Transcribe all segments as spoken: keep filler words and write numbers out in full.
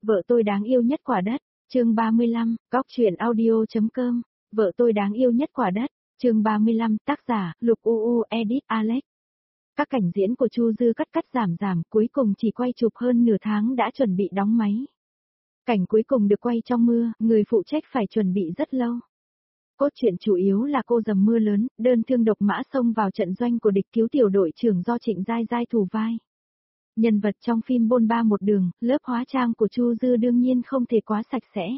Vợ tôi đáng yêu nhất quả đất, chương ba mươi lăm, cóc truyện audio.com, vợ tôi đáng yêu nhất quả đất, chương ba mươi lăm, tác giả, Lục u u, edit Alex. Các cảnh diễn của Chu Dư cắt cắt giảm giảm, cuối cùng chỉ quay chụp hơn nửa tháng đã chuẩn bị đóng máy. Cảnh cuối cùng được quay trong mưa, người phụ trách phải chuẩn bị rất lâu. Cốt truyện chủ yếu là cô dầm mưa lớn, đơn thương độc mã xông vào trận doanh của địch cứu tiểu đội trưởng do Trịnh Giai Giai thủ vai. Nhân vật trong phim bôn ba một đường, lớp hóa trang của Chu Dư đương nhiên không thể quá sạch sẽ.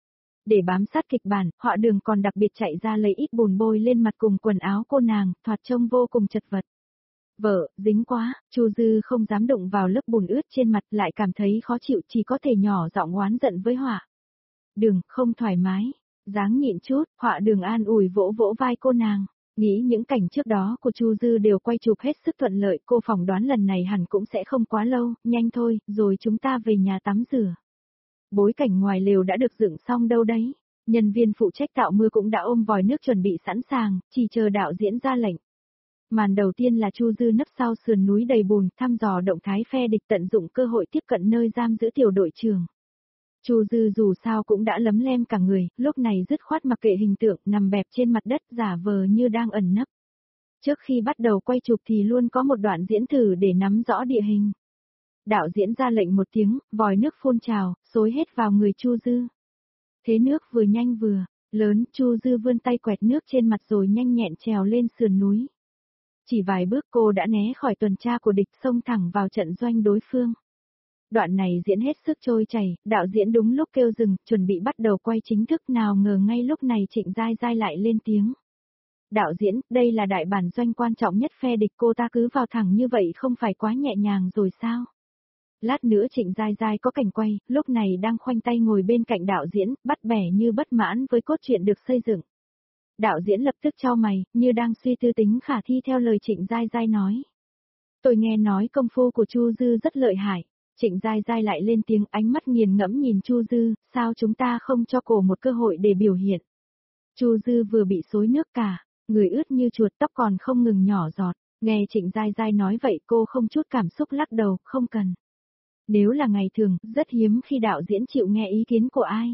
Để bám sát kịch bản, họa đường còn đặc biệt chạy ra lấy ít bùn bôi lên mặt cùng quần áo cô nàng, thoạt trông vô cùng chật vật. Vợ, dính quá, Chu Dư không dám đụng vào lớp bùn ướt trên mặt, lại cảm thấy khó chịu, chỉ có thể nhỏ giọng oán giận với họa đường, không thoải mái, dáng nhịn chút, họa đường an ủi vỗ vỗ vai cô nàng. Nghĩ những cảnh trước đó của Chu Dư đều quay chụp hết sức thuận lợi, cô phỏng đoán lần này hẳn cũng sẽ không quá lâu, nhanh thôi, rồi chúng ta về nhà tắm rửa. Bối cảnh ngoài lều đã được dựng xong đâu đấy, nhân viên phụ trách tạo mưa cũng đã ôm vòi nước chuẩn bị sẵn sàng, chỉ chờ đạo diễn ra lệnh. Màn đầu tiên là Chu Dư nấp sau sườn núi đầy bùn, thăm dò động thái phe địch, tận dụng cơ hội tiếp cận nơi giam giữ tiểu đội trưởng. Chu Dư dù sao cũng đã lấm lem cả người, lúc này dứt khoát mặc kệ hình tượng, nằm bẹp trên mặt đất giả vờ như đang ẩn nấp. Trước khi bắt đầu quay chụp thì luôn có một đoạn diễn thử để nắm rõ địa hình. Đạo diễn ra lệnh một tiếng, vòi nước phun trào, xối hết vào người Chu Dư. Thế nước vừa nhanh vừa lớn, Chu Dư vươn tay quẹt nước trên mặt rồi nhanh nhẹn trèo lên sườn núi. Chỉ vài bước cô đã né khỏi tuần tra của địch, xông thẳng vào trận doanh đối phương. Đoạn này diễn hết sức trôi chảy, đạo diễn đúng lúc kêu dừng, chuẩn bị bắt đầu quay chính thức, nào ngờ ngay lúc này Trịnh Giai Giai lại lên tiếng. Đạo diễn, đây là đại bản doanh quan trọng nhất phe địch, cô ta cứ vào thẳng như vậy không phải quá nhẹ nhàng rồi sao? Lát nữa Trịnh Giai Giai có cảnh quay, lúc này đang khoanh tay ngồi bên cạnh đạo diễn, bắt bẻ như bất mãn với cốt truyện được xây dựng. Đạo diễn lập tức chau mày, như đang suy tư tính khả thi theo lời Trịnh Giai Giai nói. Tôi nghe nói công phu của Chu Dư rất lợi hại. Trịnh Giai Giai lại lên tiếng, ánh mắt nghiền ngẫm nhìn Chu Dư, sao chúng ta không cho cô một cơ hội để biểu hiện. Chu Dư vừa bị xối nước cả, người ướt như chuột, tóc còn không ngừng nhỏ giọt, nghe Trịnh Giai Giai nói vậy cô không chút cảm xúc lắc đầu, không cần. Nếu là ngày thường, rất hiếm khi đạo diễn chịu nghe ý kiến của ai.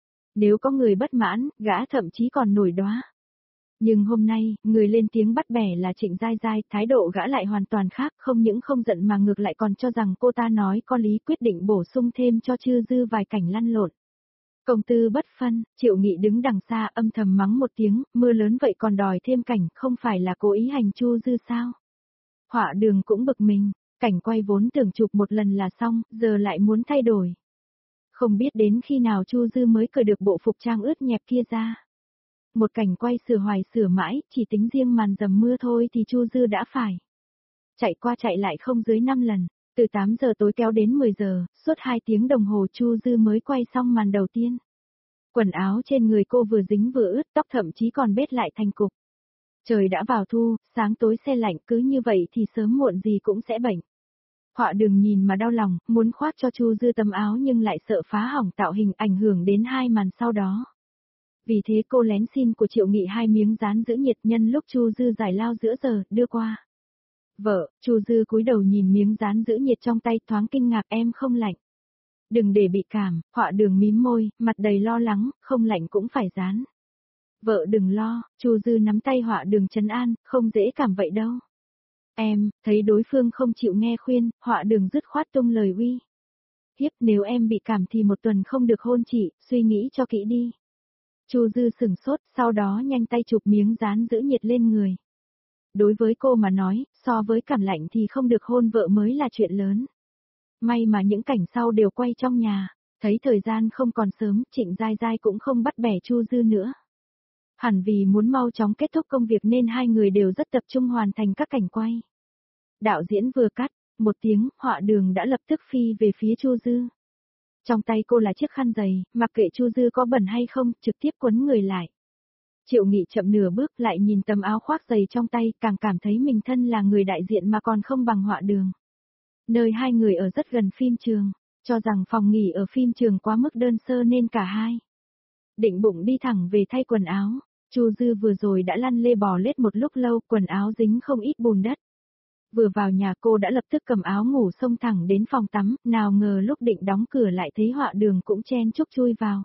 Nếu có người bất mãn, gã thậm chí còn nổi đoá. Nhưng hôm nay, người lên tiếng bắt bẻ là Trịnh Giai Giai, thái độ gã lại hoàn toàn khác, không những không giận mà ngược lại còn cho rằng cô ta nói có lý, quyết định bổ sung thêm cho Chu Dư vài cảnh lăn lộn. Công tư bất phân, Triệu Nghị đứng đằng xa âm thầm mắng một tiếng, mưa lớn vậy còn đòi thêm cảnh, không phải là cố ý hành Chu Dư sao? Họa đường cũng bực mình, cảnh quay vốn tưởng chụp một lần là xong, giờ lại muốn thay đổi. Không biết đến khi nào Chu Dư mới cởi được bộ phục trang ướt nhẹp kia ra. Một cảnh quay sửa hoài sửa mãi, chỉ tính riêng màn dầm mưa thôi thì Chu Dư đã phải chạy qua chạy lại không dưới năm lần, từ tám giờ tối kéo đến mười giờ, suốt hai tiếng đồng hồ Chu Dư mới quay xong màn đầu tiên. Quần áo trên người cô vừa dính vừa ướt, tóc thậm chí còn bết lại thành cục. Trời đã vào thu, sáng tối se lạnh, cứ như vậy thì sớm muộn gì cũng sẽ bệnh. Họa đường nhìn mà đau lòng, muốn khoác cho Chu Dư tấm áo nhưng lại sợ phá hỏng tạo hình, ảnh hưởng đến hai màn sau đó. Vì thế cô lén xin của Triệu Nghị hai miếng dán giữ nhiệt, nhân lúc Chu Dư giải lao giữa giờ, đưa qua. Vợ, Chu Dư cúi đầu nhìn miếng dán giữ nhiệt trong tay, thoáng kinh ngạc, em không lạnh. Đừng để bị cảm, họa đường mím môi, mặt đầy lo lắng, không lạnh cũng phải dán. Vợ đừng lo, Chu Dư nắm tay họa đường trấn an, không dễ cảm vậy đâu. Em, thấy đối phương không chịu nghe khuyên, họa đường dứt khoát tung lời uy hiếp, nếu em bị cảm thì một tuần không được hôn chị, suy nghĩ cho kỹ đi. Chu Dư sửng sốt, sau đó nhanh tay chụp miếng dán giữ nhiệt lên người. Đối với cô mà nói, so với cảm lạnh thì không được hôn vợ mới là chuyện lớn. May mà những cảnh sau đều quay trong nhà, thấy thời gian không còn sớm, Trịnh Giai Giai cũng không bắt bẻ Chu Dư nữa. Hẳn vì muốn mau chóng kết thúc công việc nên hai người đều rất tập trung hoàn thành các cảnh quay. Đạo diễn vừa cắt, một tiếng, họa đường đã lập tức phi về phía Chu Dư. Trong tay cô là chiếc khăn giày, mặc kệ Chu Dư có bẩn hay không, trực tiếp quấn người lại. Triệu Nghị chậm nửa bước lại nhìn tấm áo khoác giày trong tay, càng cảm thấy mình thân là người đại diện mà còn không bằng họa đường. Nơi hai người ở rất gần phim trường, cho rằng phòng nghỉ ở phim trường quá mức đơn sơ nên cả hai định bụng đi thẳng về thay quần áo. Chu Dư vừa rồi đã lăn lê bò lết một lúc lâu, quần áo dính không ít bùn đất. Vừa vào nhà cô đã lập tức cầm áo ngủ xông thẳng đến phòng tắm, nào ngờ lúc định đóng cửa lại thấy Họa Đường cũng chen chúc chui vào.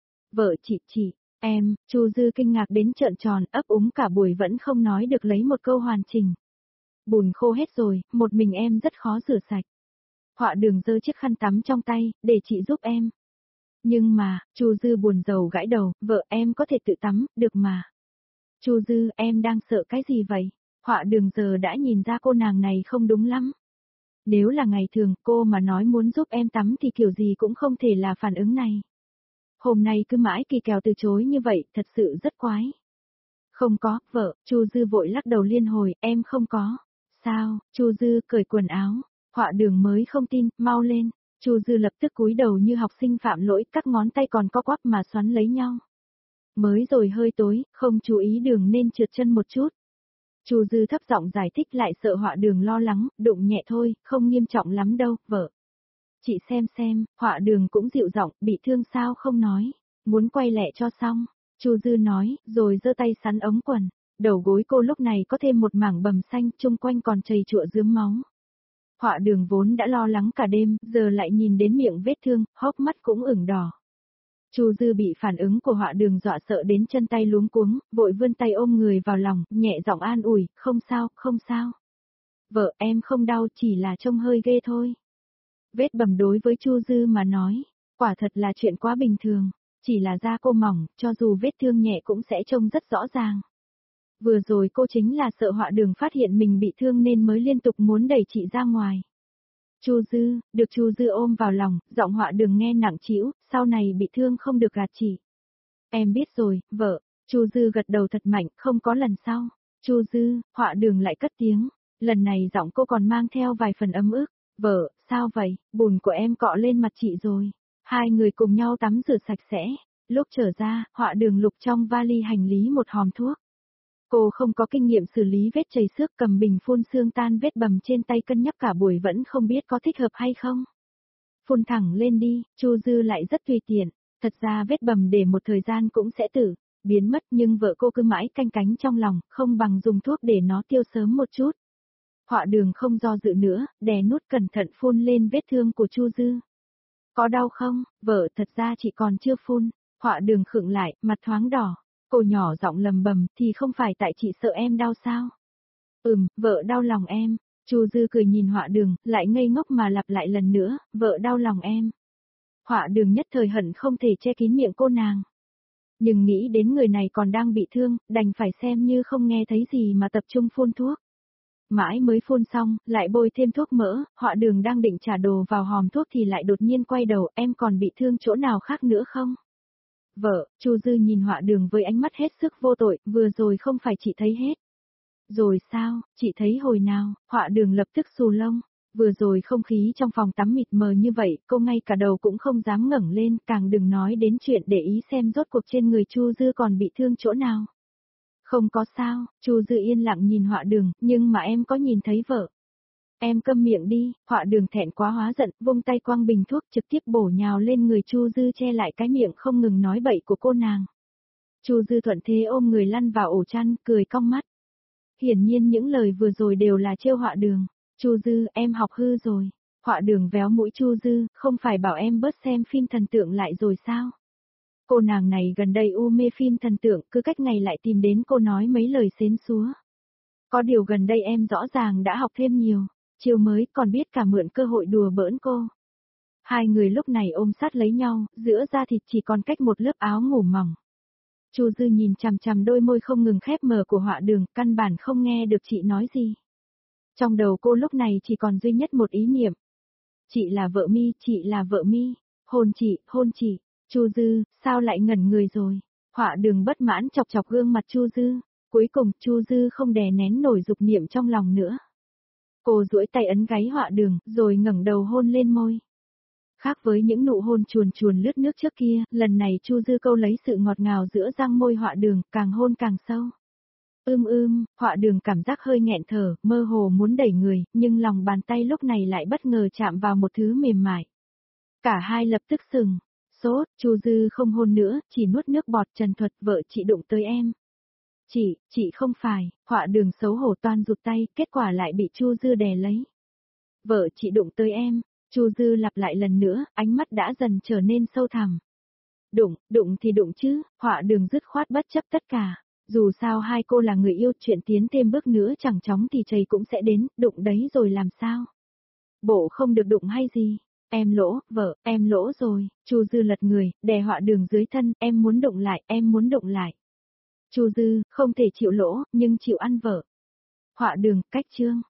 Vợ chị chị, em, Chu Dư kinh ngạc đến trợn tròn, ấp úng cả buổi vẫn không nói được lấy một câu hoàn chỉnh. Bùn khô hết rồi, một mình em rất khó rửa sạch. Họa Đường giơ chiếc khăn tắm trong tay, để chị giúp em. Nhưng mà, Chu Dư buồn rầu gãi đầu, vợ em có thể tự tắm, được mà. Chu Dư, em đang sợ cái gì vậy? Họa Đường giờ đã nhìn ra cô nàng này không đúng lắm. Nếu là ngày thường cô mà nói muốn giúp em tắm thì kiểu gì cũng không thể là phản ứng này. Hôm nay cứ mãi kỳ kèo từ chối như vậy, thật sự rất quái. Không có, vợ, Chu Dư vội lắc đầu liên hồi, em không có. Sao, Chu Dư cởi quần áo, Họa Đường mới không tin, mau lên. Chu Dư lập tức cúi đầu như học sinh phạm lỗi, các ngón tay còn co quắp mà xoắn lấy nhau. Mới rồi hơi tối, không chú ý đường nên trượt chân một chút. Chu Dư thấp giọng giải thích lại sợ Họa Đường lo lắng, đụng nhẹ thôi, không nghiêm trọng lắm đâu, vợ. Chị xem xem, Họa Đường cũng dịu giọng, bị thương sao không nói, muốn quay lẹ cho xong. Chu Dư nói, rồi giơ tay sắn ống quần. Đầu gối cô lúc này có thêm một mảng bầm xanh, chung quanh còn chảy chụa rướm máu. Họa Đường vốn đã lo lắng cả đêm, giờ lại nhìn đến miệng vết thương, hốc mắt cũng ửng đỏ. Chu Dư bị phản ứng của Họa Đường dọa sợ đến chân tay luống cuống, vội vươn tay ôm người vào lòng, nhẹ giọng an ủi, không sao, không sao. Vợ em không đau, chỉ là trông hơi ghê thôi. Vết bầm đối với Chu Dư mà nói, quả thật là chuyện quá bình thường, chỉ là da cô mỏng, cho dù vết thương nhẹ cũng sẽ trông rất rõ ràng. Vừa rồi cô chính là sợ Họa Đường phát hiện mình bị thương nên mới liên tục muốn đẩy chị ra ngoài. Chu Dư, được Chu Dư ôm vào lòng, giọng Họa Đường nghe nặng trĩu, sau này bị thương không được gạt chị. Em biết rồi, vợ. Chu Dư gật đầu thật mạnh, không có lần sau. Chu Dư, Họa Đường lại cất tiếng, lần này giọng cô còn mang theo vài phần ấm ức. Vợ, sao vậy, bùn của em cọ lên mặt chị rồi. Hai người cùng nhau tắm rửa sạch sẽ. Lúc trở ra, Họa Đường lục trong vali hành lý một hòm thuốc. Cô không có kinh nghiệm xử lý vết chảy xước, cầm bình phun xương tan vết bầm trên tay cân nhắc cả buổi vẫn không biết có thích hợp hay không. Phun thẳng lên đi, Chu Dư lại rất tùy tiện, thật ra vết bầm để một thời gian cũng sẽ tử, biến mất, nhưng vợ cô cứ mãi canh cánh trong lòng, không bằng dùng thuốc để nó tiêu sớm một chút. Họa Đường không do dự nữa, đè nút cẩn thận phun lên vết thương của Chu Dư. Có đau không? Vợ, thật ra chị còn chưa phun. Họa Đường khựng lại, mặt thoáng đỏ. Cô nhỏ giọng lầm bầm, thì không phải tại chị sợ em đau sao? Ừm, vợ đau lòng em. Chu Dư cười nhìn Họa Đường, lại ngây ngốc mà lặp lại lần nữa, vợ đau lòng em. Họa Đường nhất thời hận không thể che kín miệng cô nàng. Nhưng nghĩ đến người này còn đang bị thương, đành phải xem như không nghe thấy gì mà tập trung phun thuốc. Mãi mới phun xong, lại bôi thêm thuốc mỡ, Họa Đường đang định trả đồ vào hòm thuốc thì lại đột nhiên quay đầu, em còn bị thương chỗ nào khác nữa không? Vợ, Chu Dư nhìn Họa Đường với ánh mắt hết sức vô tội, vừa rồi không phải chị thấy hết. Rồi sao, chị thấy hồi nào? Họa Đường lập tức xù lông. Vừa rồi không khí trong phòng tắm mịt mờ như vậy, cô ngay cả đầu cũng không dám ngẩng lên, càng đừng nói đến chuyện để ý xem rốt cuộc trên người Chu Dư còn bị thương chỗ nào. Không có sao, Chu Dư yên lặng nhìn Họa Đường, nhưng mà em có nhìn thấy vợ. Em câm miệng đi, Họa Đường thẹn quá hóa giận, vung tay quăng bình thuốc trực tiếp bổ nhào lên người Chu Dư che lại cái miệng không ngừng nói bậy của cô nàng. Chu Dư thuận thế ôm người lăn vào ổ chăn, cười cong mắt. Hiển nhiên những lời vừa rồi đều là trêu Họa Đường. Chu Dư, em học hư rồi. Họa Đường véo mũi Chu Dư, không phải bảo em bớt xem phim thần tượng lại rồi sao? Cô nàng này gần đây u mê phim thần tượng, cứ cách ngày lại tìm đến cô nói mấy lời xến xúa. Có điều gần đây em rõ ràng đã học thêm nhiều, chiều mới còn biết cả mượn cơ hội đùa bỡn cô. Hai người lúc này ôm sát lấy nhau, giữa da thịt chỉ còn cách một lớp áo ngủ mỏng. Chu Dư nhìn chằm chằm đôi môi không ngừng khép mở của Họa Đường, căn bản không nghe được chị nói gì. Trong đầu cô lúc này chỉ còn duy nhất một ý niệm. Chị là vợ mi, chị là vợ mi, hôn chị, hôn chị. Chu Dư, sao lại ngẩn người rồi? Họa Đường bất mãn chọc chọc gương mặt Chu Dư, cuối cùng Chu Dư không đè nén nổi dục niệm trong lòng nữa. Cô duỗi tay ấn gáy Họa Đường, rồi ngẩng đầu hôn lên môi. Khác với những nụ hôn chuồn chuồn lướt nước trước kia, lần này Chu Dư câu lấy sự ngọt ngào giữa răng môi Họa Đường, càng hôn càng sâu. Ưm ưm, Họa Đường cảm giác hơi nghẹn thở, mơ hồ muốn đẩy người, nhưng lòng bàn tay lúc này lại bất ngờ chạm vào một thứ mềm mại. Cả hai lập tức sừng. Sốt, Chu Dư không hôn nữa, chỉ nuốt nước bọt trần thuật, vợ chị đụng tới em. Chị, chị không phải, họa đường xấu hổ toan rụt tay, kết quả lại bị Chu Dư đè lấy. Vợ chị đụng tới em, Chu Dư lặp lại lần nữa, ánh mắt đã dần trở nên sâu thẳm. Đụng, đụng thì đụng chứ, họa đường dứt khoát bất chấp tất cả. Dù sao hai cô là người yêu, chuyện tiến thêm bước nữa chẳng chóng thì chầy cũng sẽ đến, đụng đấy rồi làm sao? Bộ không được đụng hay gì? Em lỗ, vợ, em lỗ rồi, Chu Dư lật người, đè họa đường dưới thân, em muốn đụng lại, em muốn đụng lại. Chu Dư, không thể chịu lỗ, nhưng chịu ăn vợ. Họa đường, cách chương.